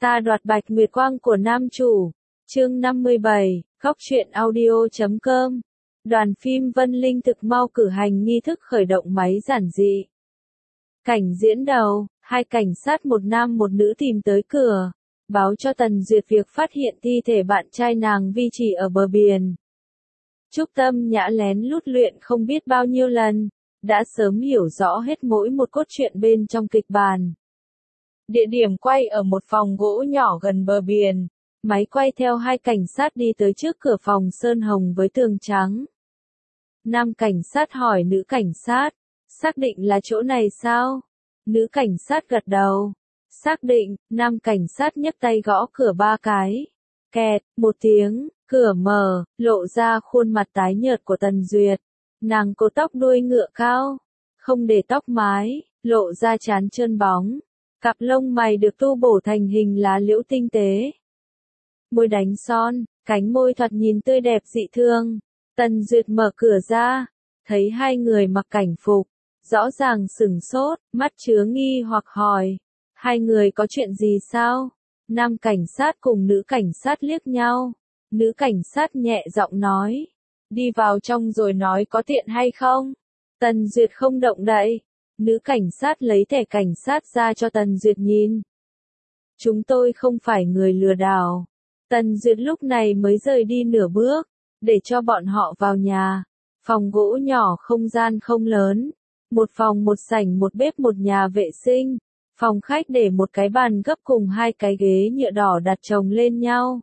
Ta đoạt bạch nguyệt quang của nam chủ. Chương 57, Góc truyện audio.com. Đoàn phim Vân Linh thực mau cử hành nghi thức khởi động máy giản dị. Cảnh diễn đầu, hai cảnh sát một nam một nữ tìm tới cửa, báo cho Tần Duyệt việc phát hiện thi thể bạn trai nàng Vi Trì ở bờ biển. Trúc Tâm Nhã lén lút luyện không biết bao nhiêu lần, đã sớm hiểu rõ hết mỗi một cốt truyện bên trong kịch bản. Địa điểm quay ở một phòng gỗ nhỏ gần bờ biển, máy quay theo hai cảnh sát đi tới trước cửa phòng sơn hồng với tường trắng. Nam cảnh sát hỏi nữ cảnh sát, xác định là chỗ này sao? Nữ cảnh sát gật đầu. Xác định, nam cảnh sát nhấc tay gõ cửa 3 cái. Kẹt, một tiếng, cửa mở, lộ ra khuôn mặt tái nhợt của Tần Duyệt. Nàng có tóc đuôi ngựa cao, không để tóc mái, lộ ra trán trơn bóng. Cặp lông mày được tu bổ thành hình lá liễu tinh tế. Môi đánh son, cánh môi thoạt nhìn tươi đẹp dị thương. Tần Duyệt mở cửa ra, thấy hai người mặc cảnh phục, rõ ràng sửng sốt, mắt chứa nghi hoặc hỏi. Hai người có chuyện gì sao? Nam cảnh sát cùng nữ cảnh sát liếc nhau. Nữ cảnh sát nhẹ giọng nói. Đi vào trong rồi nói có tiện hay không? Tần Duyệt không động đậy. Nữ cảnh sát lấy thẻ cảnh sát ra cho Tần Duyệt nhìn. Chúng tôi không phải người lừa đảo. Tần Duyệt lúc này mới rời đi nửa bước, để cho bọn họ vào nhà. Phòng gỗ nhỏ không gian không lớn. Một phòng một sảnh một bếp một nhà vệ sinh. Phòng khách để một cái bàn gấp cùng hai cái ghế nhựa đỏ đặt chồng lên nhau.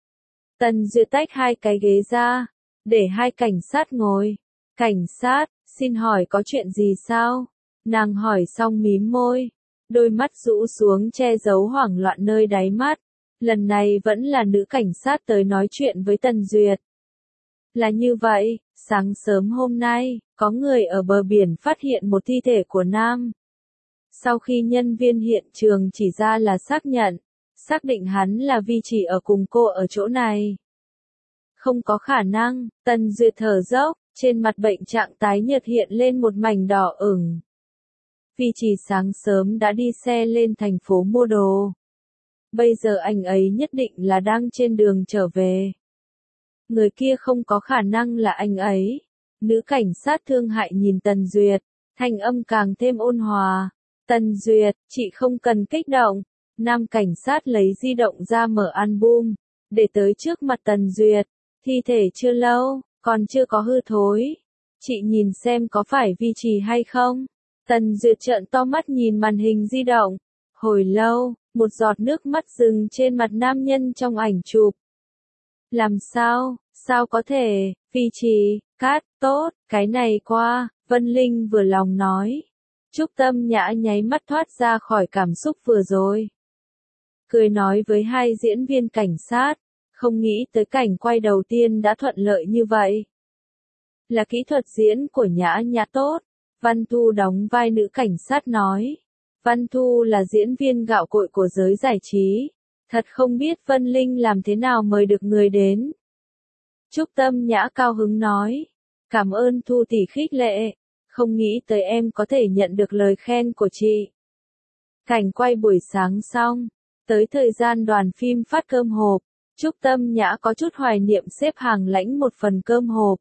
Tần Duyệt tách hai cái ghế ra, để hai cảnh sát ngồi. Cảnh sát, xin hỏi có chuyện gì sao? Nàng hỏi xong mím môi, đôi mắt rũ xuống che giấu hoảng loạn nơi đáy mắt. Lần này vẫn là nữ cảnh sát tới nói chuyện với Tần Duyệt. Là như vậy, sáng sớm hôm nay, có người ở bờ biển phát hiện một thi thể của nam. Sau khi nhân viên hiện trường chỉ ra là xác định hắn là Vi Trì ở cùng cô ở chỗ này. Không có khả năng, Tần Duyệt thở dốc, trên mặt bệnh trạng tái nhợt hiện lên một mảnh đỏ ửng. Vi Trì sáng sớm đã đi xe lên thành phố mua đồ. Bây giờ anh ấy nhất định là đang trên đường trở về. Người kia không có khả năng là anh ấy. Nữ cảnh sát thương hại nhìn Tần Duyệt, thanh âm càng thêm ôn hòa. Tần Duyệt, chị không cần kích động. Nam cảnh sát lấy di động ra mở album, để tới trước mặt Tần Duyệt. Thi thể chưa lâu, còn chưa có hư thối. Chị nhìn xem có phải Vi Trì hay không? Tần Duyệt trợn to mắt nhìn màn hình di động. Hồi lâu, một giọt nước mắt dừng trên mặt nam nhân trong ảnh chụp. Làm sao, sao có thể, Vi Trì, cát, tốt, cái này qua, Vân Linh vừa lòng nói. Trúc Tâm Nhã nháy mắt thoát ra khỏi cảm xúc vừa rồi. Cười nói với hai diễn viên cảnh sát, không nghĩ tới cảnh quay đầu tiên đã thuận lợi như vậy. Là kỹ thuật diễn của Nhã Nhã tốt, Văn Thu đóng vai nữ cảnh sát nói. Văn Thu là diễn viên gạo cội của giới giải trí, thật không biết Vân Linh làm thế nào mời được người đến. Trúc Tâm Nhã cao hứng nói, cảm ơn Thu tỷ khích lệ, không nghĩ tới em có thể nhận được lời khen của chị. Cảnh quay buổi sáng xong, tới thời gian đoàn phim phát cơm hộp, Trúc Tâm Nhã có chút hoài niệm xếp hàng lãnh một phần cơm hộp.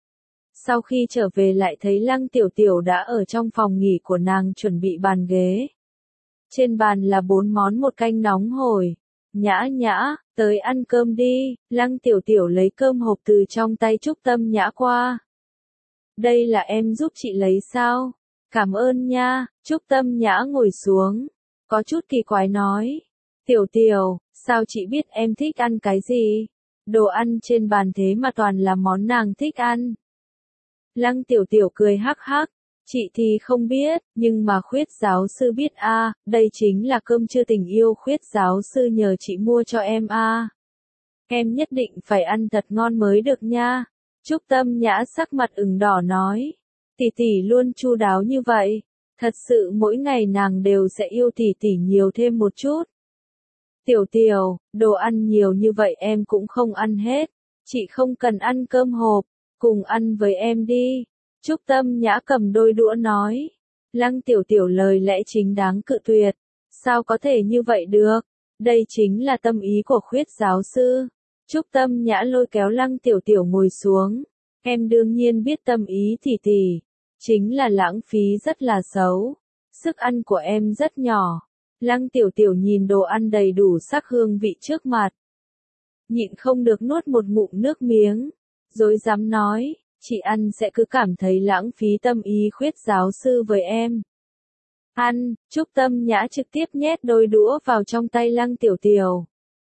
Sau khi trở về lại thấy Lăng Tiểu Tiểu đã ở trong phòng nghỉ của nàng chuẩn bị bàn ghế. Trên bàn là 4 món một canh nóng hổi. Nhã Nhã, tới ăn cơm đi, Lăng Tiểu Tiểu lấy cơm hộp từ trong tay Trúc Tâm Nhã qua. Đây là em giúp chị lấy sao? Cảm ơn nha, Trúc Tâm Nhã ngồi xuống, có chút kỳ quái nói. Tiểu Tiểu, sao chị biết em thích ăn cái gì? Đồ ăn trên bàn thế mà toàn là món nàng thích ăn. Lăng Tiểu Tiểu cười hắc hắc, chị thì không biết, nhưng mà Khuyết giáo sư biết a, đây chính là cơm trưa tình yêu Khuyết giáo sư nhờ chị mua cho em a. Em nhất định phải ăn thật ngon mới được nha. Trúc Tâm Nhã sắc mặt ửng đỏ nói, tỷ tỷ luôn chu đáo như vậy, thật sự mỗi ngày nàng đều sẽ yêu tỷ tỷ nhiều thêm một chút. Tiểu Tiểu, đồ ăn nhiều như vậy em cũng không ăn hết, chị không cần ăn cơm hộp, cùng ăn với em đi. Trúc Tâm Nhã cầm đôi đũa nói. Lăng Tiểu Tiểu lời lẽ chính đáng cự tuyệt. Sao có thể như vậy được? Đây chính là tâm ý của Khuyết giáo sư. Trúc Tâm Nhã lôi kéo Lăng Tiểu Tiểu ngồi xuống. Em đương nhiên biết tâm ý tỷ, chính là lãng phí rất là xấu. Sức ăn của em rất nhỏ. Lăng Tiểu Tiểu nhìn đồ ăn đầy đủ sắc hương vị trước mặt. Nhịn không được nuốt một ngụm nước miếng. Dối dám nói, chị ăn sẽ cứ cảm thấy lãng phí tâm ý Khuyết giáo sư với em. Ăn, Trúc Tâm Nhã trực tiếp nhét đôi đũa vào trong tay Lăng Tiểu Tiểu.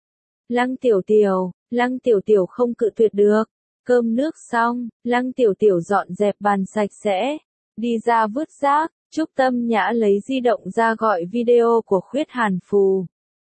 Lăng Tiểu Tiểu không cự tuyệt được. Cơm nước xong, Lăng Tiểu Tiểu dọn dẹp bàn sạch sẽ. Đi ra vứt rác, Trúc Tâm Nhã lấy di động ra gọi video của Khuyết Hàn Phù.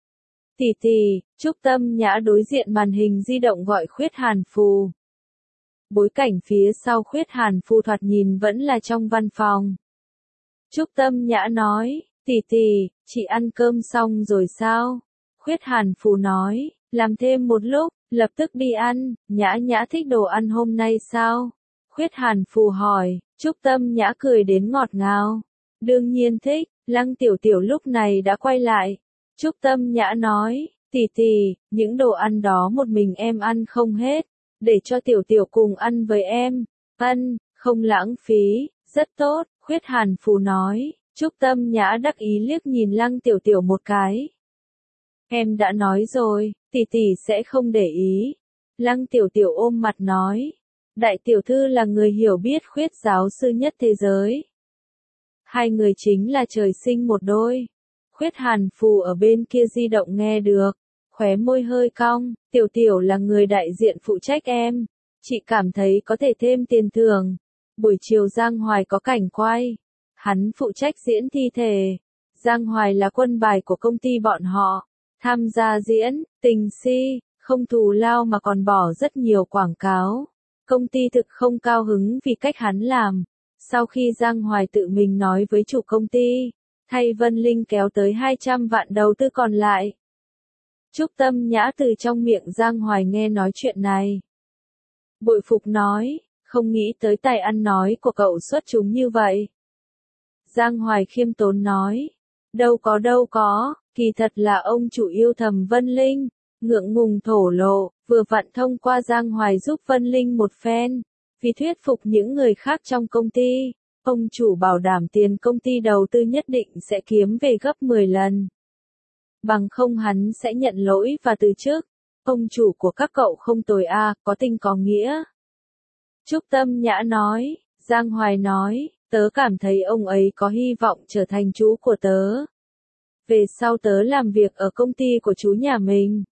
Tỷ, Trúc Tâm Nhã đối diện màn hình di động gọi Khuyết Hàn Phù. Bối cảnh phía sau Khuyết Hàn Phù thoạt nhìn vẫn là trong văn phòng. Trúc Tâm Nhã nói, tỷ, chị ăn cơm xong rồi sao? Khuyết Hàn Phù nói, làm thêm một lúc, lập tức đi ăn. Nhã thích đồ ăn hôm nay sao? Khuyết Hàn Phù hỏi. Trúc Tâm Nhã cười đến ngọt ngào. Đương nhiên thích. Lăng Tiểu Tiểu lúc này đã quay lại. Trúc Tâm Nhã nói, tỷ, những đồ ăn đó một mình em ăn không hết, để cho Tiểu Tiểu cùng ăn với em. Không lãng phí, rất tốt. Khuyết Hàn Phù nói. Trúc Tâm Nhã đắc ý liếc nhìn Lăng Tiểu Tiểu một cái. Em đã nói rồi, tỷ sẽ không để ý. Lăng Tiểu Tiểu ôm mặt nói. Đại tiểu thư là người hiểu biết Khuyết giáo sư nhất thế giới. Hai người chính là trời sinh một đôi. Khuyết Hàn Phù ở bên kia di động nghe được. Khóe môi hơi cong. Tiểu Tiểu là người đại diện phụ trách em. Chị cảm thấy có thể thêm tiền thưởng. Buổi chiều Giang Hoài có cảnh quay. Hắn phụ trách diễn thi thể. Giang Hoài là quân bài của công ty bọn họ. Tham gia diễn, tình si, không thù lao mà còn bỏ rất nhiều quảng cáo. Công ty thực không cao hứng vì cách hắn làm. Sau khi Giang Hoài tự mình nói với chủ công ty, thay Vân Linh kéo tới 200 vạn đầu tư còn lại. Trúc Tâm Nhã từ trong miệng Giang Hoài nghe nói chuyện này. Bội phục nói, không nghĩ tới tài ăn nói của cậu xuất chúng như vậy. Giang Hoài khiêm tốn nói, đâu có, kỳ thật là ông chủ yêu thầm Vân Linh, ngượng ngùng thổ lộ, vừa vặn thông qua Giang Hoài giúp Vân Linh một phen, vì thuyết phục những người khác trong công ty, ông chủ bảo đảm tiền công ty đầu tư nhất định sẽ kiếm về gấp 10 lần. Bằng không hắn sẽ nhận lỗi và từ chức. Ông chủ của các cậu không tồi a, có tình có nghĩa. Trúc Tâm Nhã nói, Giang Hoài nói, tớ cảm thấy ông ấy có hy vọng trở thành chú của tớ. Về sau tớ làm việc ở công ty của chú nhà mình.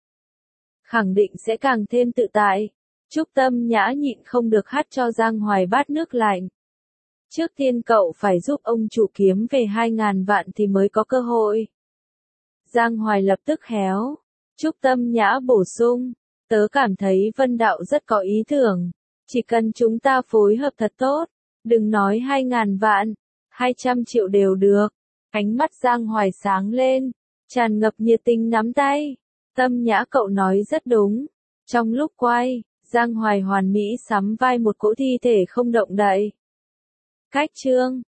Khẳng định sẽ càng thêm tự tại. Trúc Tâm Nhã nhịn không được hắt cho Giang Hoài bát nước lạnh. Trước tiên cậu phải giúp ông chủ kiếm về 2.000 vạn thì mới có cơ hội. Giang Hoài lập tức héo. Trúc Tâm Nhã bổ sung, tớ cảm thấy Vân Đạo rất có ý tưởng. Chỉ cần chúng ta phối hợp thật tốt, đừng nói 2.000 vạn, 200 triệu đều được. Ánh mắt Giang Hoài sáng lên, tràn ngập nhiệt tình nắm tay. Tâm Nhã cậu nói rất đúng. Trong lúc quay, Giang Hoài hoàn mỹ sắm vai một cỗ thi thể không động đậy. Cách chương